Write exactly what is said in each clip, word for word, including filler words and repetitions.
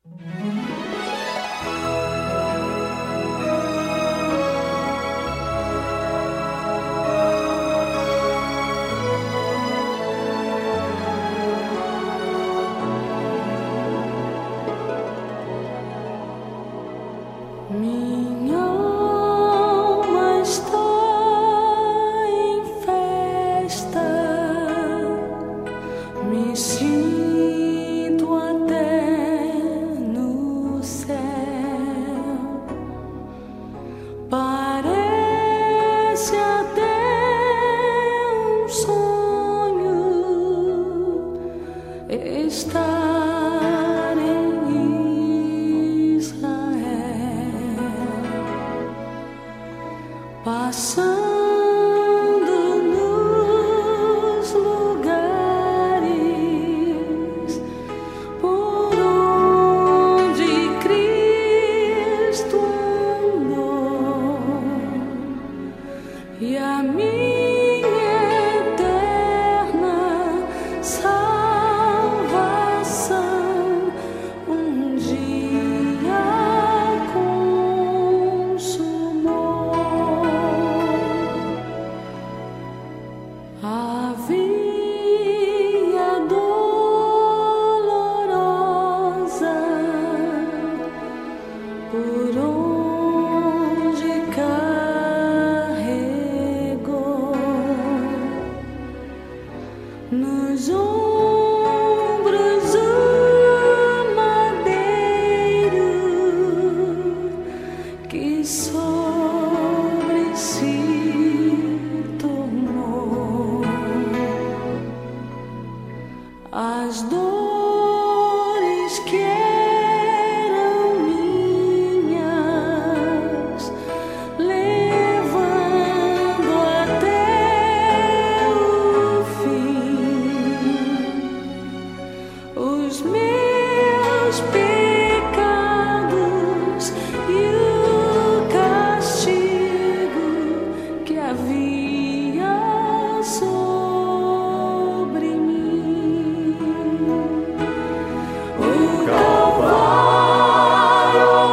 Minha alma está em festa, me sinto até no céu. Parece até um sonho estar em Israel, passando nos lugares por onde Cristo andou, e a minha eterna salvação um dia consumou. A via dolorosa por onde carregou nos ombros o madeiro que sobre si tomou as dores que eram minhas, levando até o fim os meus pecados e o castigo que havia sobre mim. O Calvário ao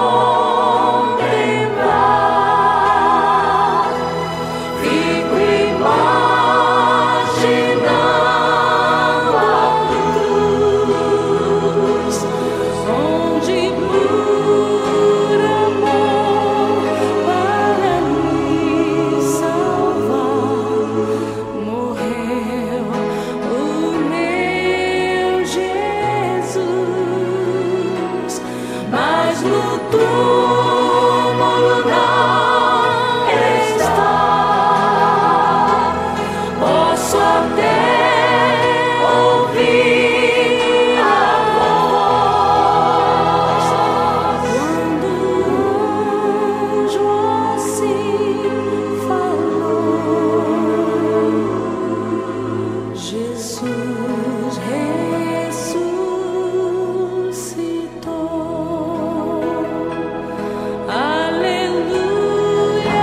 contemplar, fico imaginando a cruz, onde por amor para me salvar morreu o meu Jesus. Mas no túmulo não está, posso até ouvir a voz quando o anjo assim falou: Jesus ressuscitou. Aleluia,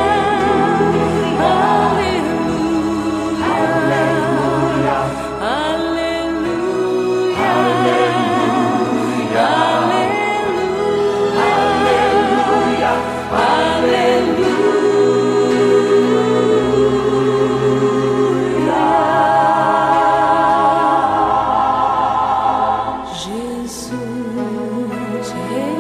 aleluia, aleluia, aleluia. Jesus